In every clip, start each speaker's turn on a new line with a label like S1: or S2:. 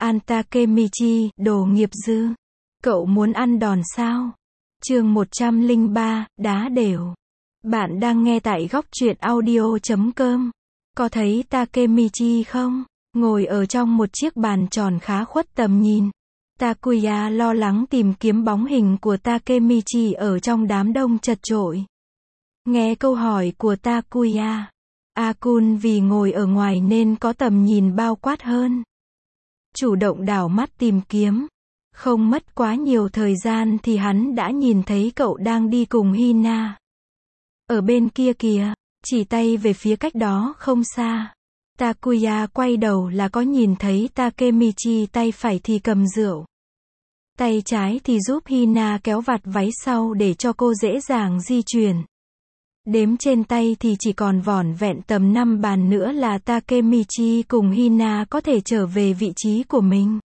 S1: An Takemichi, đồ nghiệp dư. Cậu muốn ăn đòn sao? Chương 103, đá đều. Bạn đang nghe tại góc truyện audio.com. Có thấy Takemichi không? Ngồi ở trong một chiếc bàn tròn khá khuất tầm nhìn. Takuya lo lắng tìm kiếm bóng hình của Takemichi ở trong đám đông chật chội. Nghe câu hỏi của Takuya, A-kun vì ngồi ở ngoài nên có tầm nhìn bao quát hơn. Chủ động đảo mắt tìm kiếm. Không mất quá nhiều thời gian thì hắn đã nhìn thấy cậu đang đi cùng Hina. Ở bên kia kìa, chỉ tay về phía cách đó không xa. Takuya quay đầu là có nhìn thấy Takemichi tay phải thì cầm rượu. Tay trái thì giúp Hina kéo vạt váy sau để cho cô dễ dàng di chuyển. Đếm trên tay thì chỉ còn vỏn vẹn tầm 5 bàn nữa là Takemichi cùng Hina có thể trở về vị trí của mình.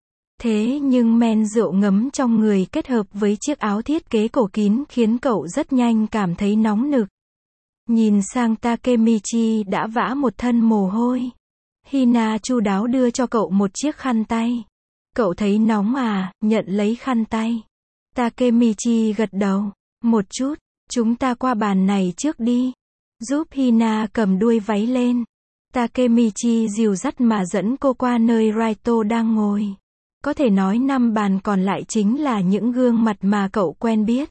S1: Thế nhưng men rượu ngấm trong người kết hợp với chiếc áo thiết kế cổ kín khiến cậu rất nhanh cảm thấy nóng nực. Nhìn sang Takemichi đã vã một thân mồ hôi. Hina chu đáo đưa cho cậu một chiếc khăn tay. Cậu thấy nóng à, nhận lấy khăn tay. Takemichi gật đầu. Một chút, chúng ta qua bàn này trước đi. Giúp Hina cầm đuôi váy lên. Takemichi dìu dắt mà dẫn cô qua nơi Raito đang ngồi. Có thể nói 5 bàn còn lại chính là những gương mặt mà cậu quen biết.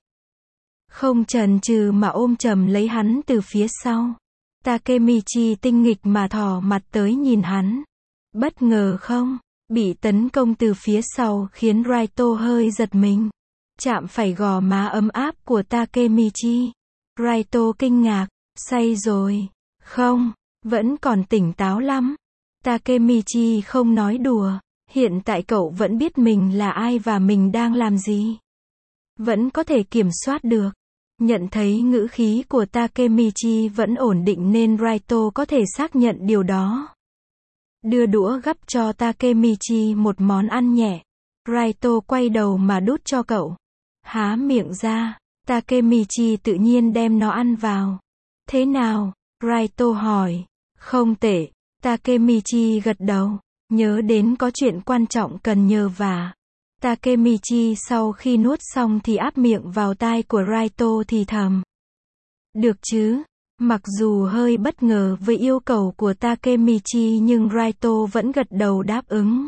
S1: Không chần chừ mà ôm chầm lấy hắn từ phía sau. Takemichi tinh nghịch mà thò mặt tới nhìn hắn. Bất ngờ không? Bị tấn công từ phía sau khiến Raito hơi giật mình. Chạm phải gò má ấm áp của Takemichi. Raito kinh ngạc. Say rồi. Không, vẫn còn tỉnh táo lắm. Takemichi không nói đùa. Hiện tại cậu vẫn biết mình là ai và mình đang làm gì. Vẫn có thể kiểm soát được. Nhận thấy ngữ khí của Takemichi vẫn ổn định nên Raito có thể xác nhận điều đó. Đưa đũa gắp cho Takemichi một món ăn nhẹ. Raito quay đầu mà đút cho cậu. Há miệng ra. Takemichi tự nhiên đem nó ăn vào. Thế nào? Raito hỏi. Không tệ. Takemichi gật đầu. Nhớ đến có chuyện quan trọng cần nhờ vả. Takemichi sau khi nuốt xong thì áp miệng vào tai của Raito thì thầm. Được chứ? Mặc dù hơi bất ngờ với yêu cầu của Takemichi nhưng Raito vẫn gật đầu đáp ứng.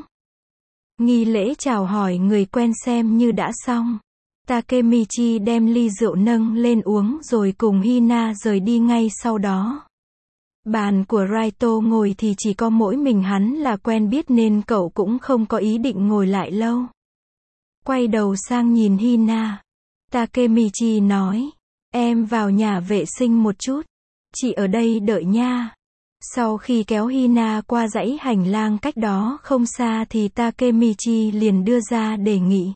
S1: Nghi lễ chào hỏi người quen xem như đã xong. Takemichi đem ly rượu nâng lên uống rồi cùng Hina rời đi ngay sau đó. Bàn của Raito ngồi thì chỉ có mỗi mình hắn là quen biết nên cậu cũng không có ý định ngồi lại lâu. Quay đầu sang nhìn Hina. Takemichi nói. Em vào nhà vệ sinh một chút. Chị ở đây đợi nha. Sau khi kéo Hina qua dãy hành lang cách đó không xa thì Takemichi liền đưa ra đề nghị.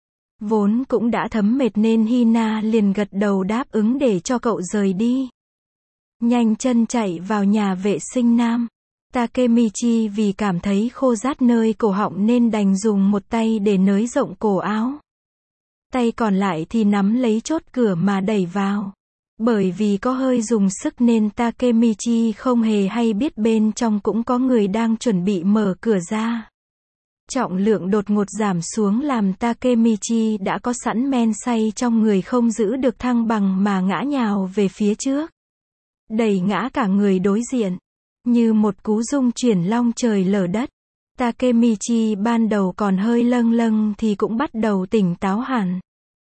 S1: Vốn cũng đã thấm mệt nên Hina liền gật đầu đáp ứng để cho cậu rời đi. Nhanh chân chạy vào nhà vệ sinh nam. Takemichi vì cảm thấy khô rát nơi cổ họng nên đành dùng một tay để nới rộng cổ áo. Tay còn lại thì nắm lấy chốt cửa mà đẩy vào. Bởi vì có hơi dùng sức nên Takemichi không hề hay biết bên trong cũng có người đang chuẩn bị mở cửa ra. Trọng lượng đột ngột giảm xuống làm Takemichi đã có sẵn men say trong người không giữ được thăng bằng mà ngã nhào về phía trước. Đẩy ngã cả người đối diện. Như một cú rung chuyển long trời lở đất. Takemichi ban đầu còn hơi lâng lâng thì cũng bắt đầu tỉnh táo hẳn.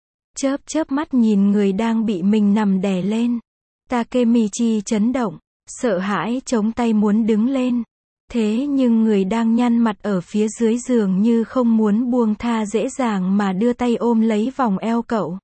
S1: Chớp mắt nhìn người đang bị mình nằm đè lên. Takemichi chấn động, sợ hãi chống tay muốn đứng lên. Thế nhưng người đang nhăn mặt ở phía dưới giường như không muốn buông tha dễ dàng mà đưa tay ôm lấy vòng eo cậu.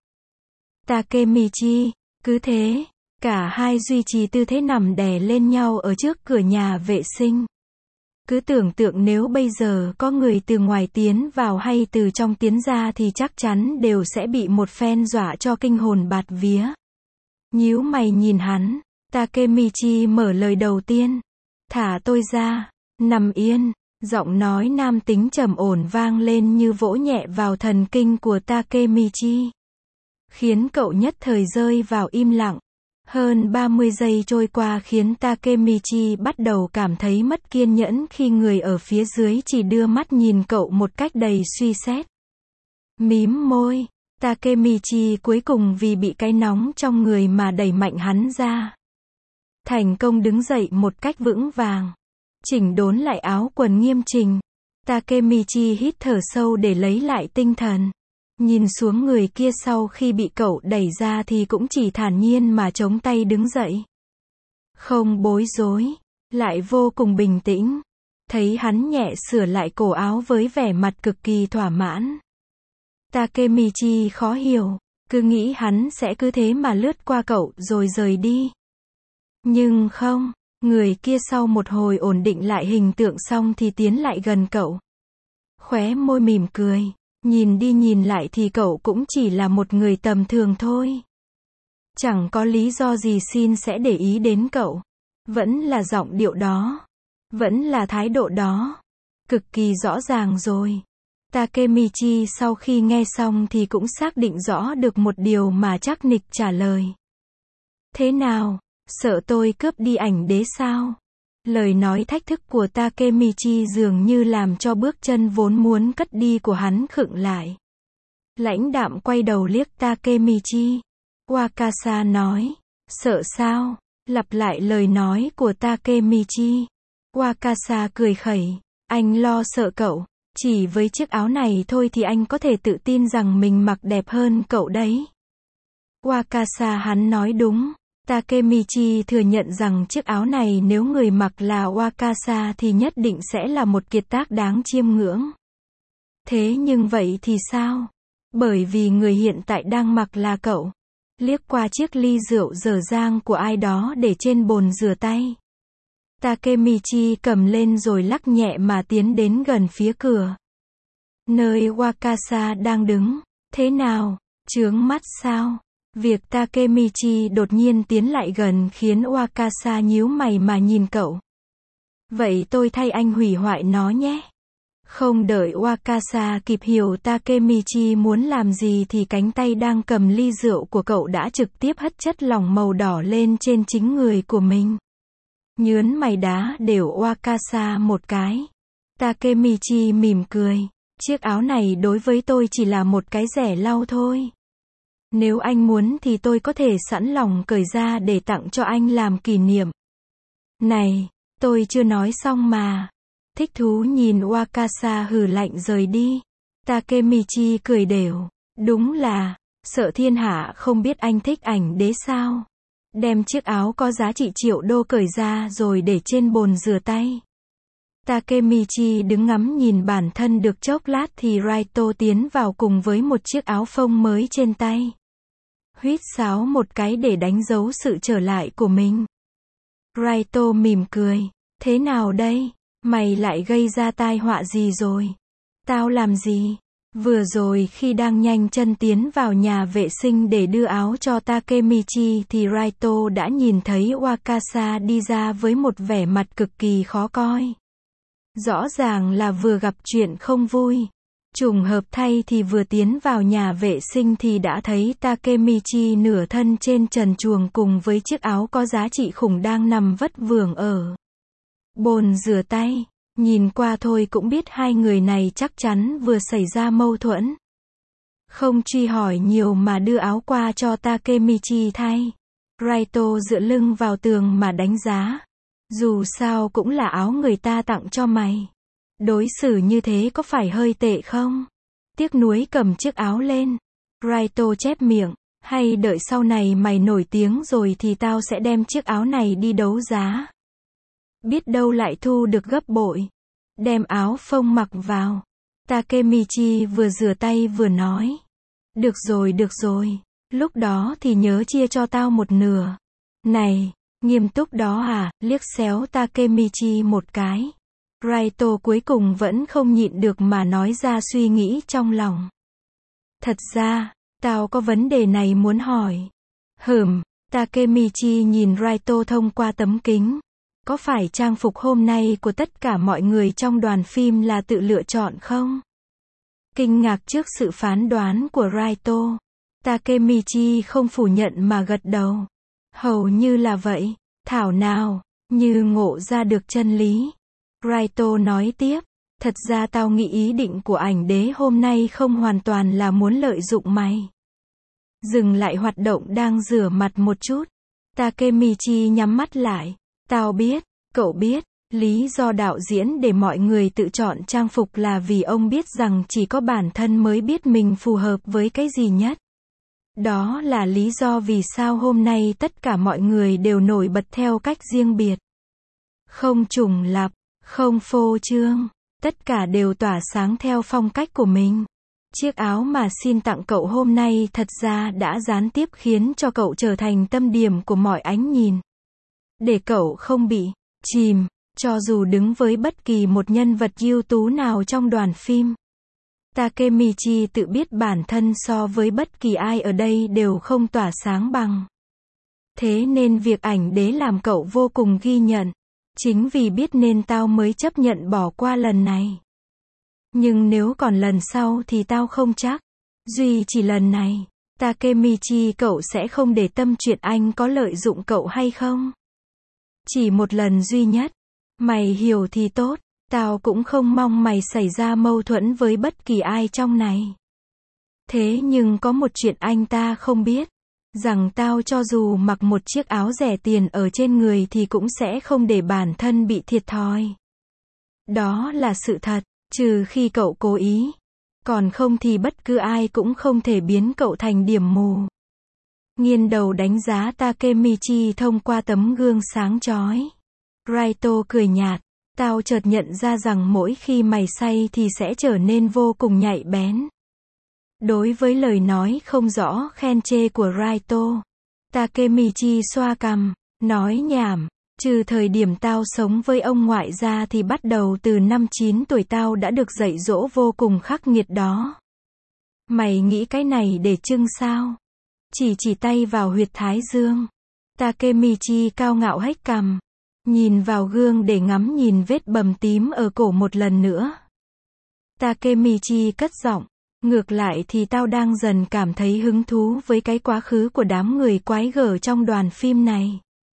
S1: Takemichi, cứ thế. Cả hai duy trì tư thế nằm đè lên nhau ở trước cửa nhà vệ sinh. Cứ tưởng tượng nếu bây giờ có người từ ngoài tiến vào hay từ trong tiến ra thì chắc chắn đều sẽ bị một phen dọa cho kinh hồn bạt vía. Nhíu mày nhìn hắn, Takemichi mở lời đầu tiên. Thả tôi ra, nằm yên. Giọng nói nam tính trầm ổn vang lên như vỗ nhẹ vào thần kinh của Takemichi. Khiến cậu nhất thời rơi vào im lặng. Hơn 30 giây trôi qua khiến Takemichi bắt đầu cảm thấy mất kiên nhẫn khi người ở phía dưới chỉ đưa mắt nhìn cậu một cách đầy suy xét. Mím môi, Takemichi cuối cùng vì bị cái nóng trong người mà đẩy mạnh hắn ra. Thành công đứng dậy một cách vững vàng. Chỉnh đốn lại áo quần nghiêm chỉnh. Takemichi hít thở sâu để lấy lại tinh thần. Nhìn xuống người kia sau khi bị cậu đẩy ra thì cũng chỉ thản nhiên mà chống tay đứng dậy. Không bối rối, lại vô cùng bình tĩnh. Thấy hắn nhẹ sửa lại cổ áo với vẻ mặt cực kỳ thỏa mãn. Takemichi khó hiểu, cứ nghĩ hắn sẽ cứ thế mà lướt qua cậu rồi rời đi. Nhưng không, người kia sau một hồi ổn định lại hình tượng xong thì tiến lại gần cậu. Khóe môi mỉm cười, nhìn đi nhìn lại thì cậu cũng chỉ là một người tầm thường thôi. Chẳng có lý do gì xin sẽ để ý đến cậu. Vẫn là giọng điệu đó. Vẫn là thái độ đó. Cực kỳ rõ ràng rồi. Takemichi sau khi nghe xong thì cũng xác định rõ được một điều mà chắc nịch trả lời. Thế nào, sợ tôi cướp đi ảnh đế sao? Lời nói thách thức của Takemichi dường như làm cho bước chân vốn muốn cất đi của hắn khựng lại. Lãnh đạm quay đầu liếc Takemichi. Wakasa nói, sợ sao? Lặp lại lời nói của Takemichi. Wakasa cười khẩy, anh lo sợ cậu. Chỉ với chiếc áo này thôi thì anh có thể tự tin rằng mình mặc đẹp hơn cậu đấy. Wakasa hắn nói đúng. Takemichi thừa nhận rằng chiếc áo này nếu người mặc là Wakasa thì nhất định sẽ là một kiệt tác đáng chiêm ngưỡng. Thế nhưng vậy thì sao? Bởi vì người hiện tại đang mặc là cậu. Liếc qua chiếc ly rượu dở dang của ai đó để trên bồn rửa tay. Takemichi cầm lên rồi lắc nhẹ mà tiến đến gần phía cửa. Nơi Wakasa đang đứng. Thế nào? Chướng mắt sao? Việc Takemichi đột nhiên tiến lại gần khiến Wakasa nhíu mày mà nhìn cậu. Vậy tôi thay anh hủy hoại nó nhé. Không đợi Wakasa kịp hiểu Takemichi muốn làm gì thì cánh tay đang cầm ly rượu của cậu đã trực tiếp hất chất lỏng màu đỏ lên trên chính người của mình. Nhớn mày đá đều Wakasa một cái. Takemichi mỉm cười. Chiếc áo này đối với tôi chỉ là một cái rẻ lau thôi. Nếu anh muốn thì tôi có thể sẵn lòng cởi ra để tặng cho anh làm kỷ niệm. Này, tôi chưa nói xong mà. Thích thú nhìn Wakasa hừ lạnh rời đi. Takemichi cười đều. Đúng là, sợ thiên hạ không biết anh thích ảnh đế sao. Đem chiếc áo có giá trị triệu đô cởi ra rồi để trên bồn rửa tay. Takemichi đứng ngắm nhìn bản thân được chốc lát thì Raito tiến vào cùng với một chiếc áo phông mới trên tay. Huýt sáo một cái để đánh dấu sự trở lại của mình. Raito mỉm cười. Thế nào đây? Mày lại gây ra tai họa gì rồi? Tao làm gì? Vừa rồi khi đang nhanh chân tiến vào nhà vệ sinh để đưa áo cho Takemichi thì Raito đã nhìn thấy Wakasa đi ra với một vẻ mặt cực kỳ khó coi. Rõ ràng là vừa gặp chuyện không vui. Trùng hợp thay thì vừa tiến vào nhà vệ sinh thì đã thấy Takemichi nửa thân trên trần truồng cùng với chiếc áo có giá trị khủng đang nằm vất vưởng ở bồn rửa tay. Nhìn qua thôi cũng biết hai người này chắc chắn vừa xảy ra mâu thuẫn. Không truy hỏi nhiều mà đưa áo qua cho Takemichi thay. Raito dựa lưng vào tường mà đánh giá. Dù sao cũng là áo người ta tặng cho mày. Đối xử như thế có phải hơi tệ không? Tiếc nuối cầm chiếc áo lên. Raito chép miệng. Hay đợi sau này mày nổi tiếng rồi thì tao sẽ đem chiếc áo này đi đấu giá. Biết đâu lại thu được gấp bội. Đem áo phông mặc vào. Takemichi vừa rửa tay vừa nói. Được rồi. Lúc đó thì nhớ chia cho tao một nửa. Này, nghiêm túc đó à? Liếc xéo Takemichi một cái. Raito cuối cùng vẫn không nhịn được mà nói ra suy nghĩ trong lòng. Thật ra, tao có vấn đề này muốn hỏi. Takemichi nhìn Raito thông qua tấm kính. Có phải trang phục hôm nay của tất cả mọi người trong đoàn phim là tự lựa chọn không? Kinh ngạc trước sự phán đoán của Raito. Takemichi không phủ nhận mà gật đầu. Hầu như là vậy. Thảo nào, như ngộ ra được chân lý. Raito nói tiếp, thật ra tao nghĩ ý định của ảnh đế hôm nay không hoàn toàn là muốn lợi dụng mày. Dừng lại hoạt động đang rửa mặt một chút. Takemichi nhắm mắt lại. Tao biết, cậu biết, lý do đạo diễn để mọi người tự chọn trang phục là vì ông biết rằng chỉ có bản thân mới biết mình phù hợp với cái gì nhất. Đó là lý do vì sao hôm nay tất cả mọi người đều nổi bật theo cách riêng biệt. Không trùng lặp, không phô trương, tất cả đều tỏa sáng theo phong cách của mình. Chiếc áo mà xin tặng cậu hôm nay thật ra đã gián tiếp khiến cho cậu trở thành tâm điểm của mọi ánh nhìn. Để cậu không bị chìm, cho dù đứng với bất kỳ một nhân vật ưu tú nào trong đoàn phim. Takemichi tự biết bản thân so với bất kỳ ai ở đây đều không tỏa sáng bằng. Thế nên việc ảnh đế làm cậu vô cùng ghi nhận. Chính vì biết nên tao mới chấp nhận bỏ qua lần này. Nhưng nếu còn lần sau thì tao không chắc. Duy chỉ lần này, Takemichi cậu sẽ không để tâm chuyện anh có lợi dụng cậu hay không. Chỉ một lần duy nhất. Mày hiểu thì tốt. Tao cũng không mong mày xảy ra mâu thuẫn với bất kỳ ai trong này. Thế nhưng có một chuyện anh ta không biết. Rằng tao cho dù mặc một chiếc áo rẻ tiền ở trên người thì cũng sẽ không để bản thân bị thiệt thòi. Đó là sự thật, trừ khi cậu cố ý. Còn không thì bất cứ ai cũng không thể biến cậu thành điểm mù. Nghiêng đầu đánh giá Takemichi thông qua tấm gương sáng chói. Raito cười nhạt. Tao chợt nhận ra rằng mỗi khi mày say thì sẽ trở nên vô cùng nhạy bén. Đối với lời nói không rõ khen chê của Raito, Takemichi xoa cằm, nói nhảm, trừ thời điểm tao sống với ông ngoại ra thì bắt đầu từ năm 9 tuổi tao đã được dạy dỗ vô cùng khắc nghiệt đó. Mày nghĩ cái này để trưng sao? Chỉ tay vào huyệt thái dương. Takemichi cao ngạo hếch cằm, nhìn vào gương để ngắm nhìn vết bầm tím ở cổ một lần nữa. Takemichi cất giọng. Ngược lại thì tao đang dần cảm thấy hứng thú với cái quá khứ của đám người quái gở trong đoàn phim này.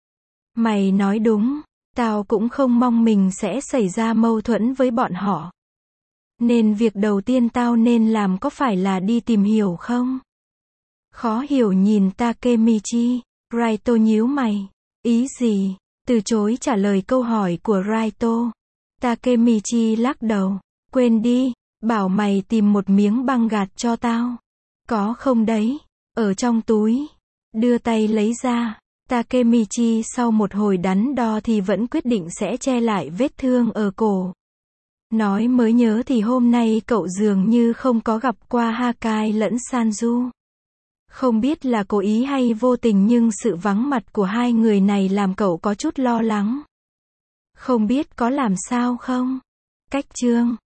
S1: Mày nói đúng, tao cũng không mong mình sẽ xảy ra mâu thuẫn với bọn họ. Nên việc đầu tiên tao nên làm có phải là đi tìm hiểu không? Khó hiểu nhìn Takemichi, Raito nhíu mày. Ý gì? Từ chối trả lời câu hỏi của Raito. Takemichi lắc đầu. Quên đi. Bảo mày tìm một miếng băng gạt cho tao. Có không đấy? Ở trong túi. Đưa tay lấy ra. Takemichi sau một hồi đắn đo thì vẫn quyết định sẽ che lại vết thương ở cổ. Nói mới nhớ thì hôm nay cậu dường như không có gặp qua Hakai lẫn Sanju. Không biết là cố ý hay vô tình nhưng sự vắng mặt của hai người này làm cậu có chút lo lắng. Không biết có làm sao không? Cách chương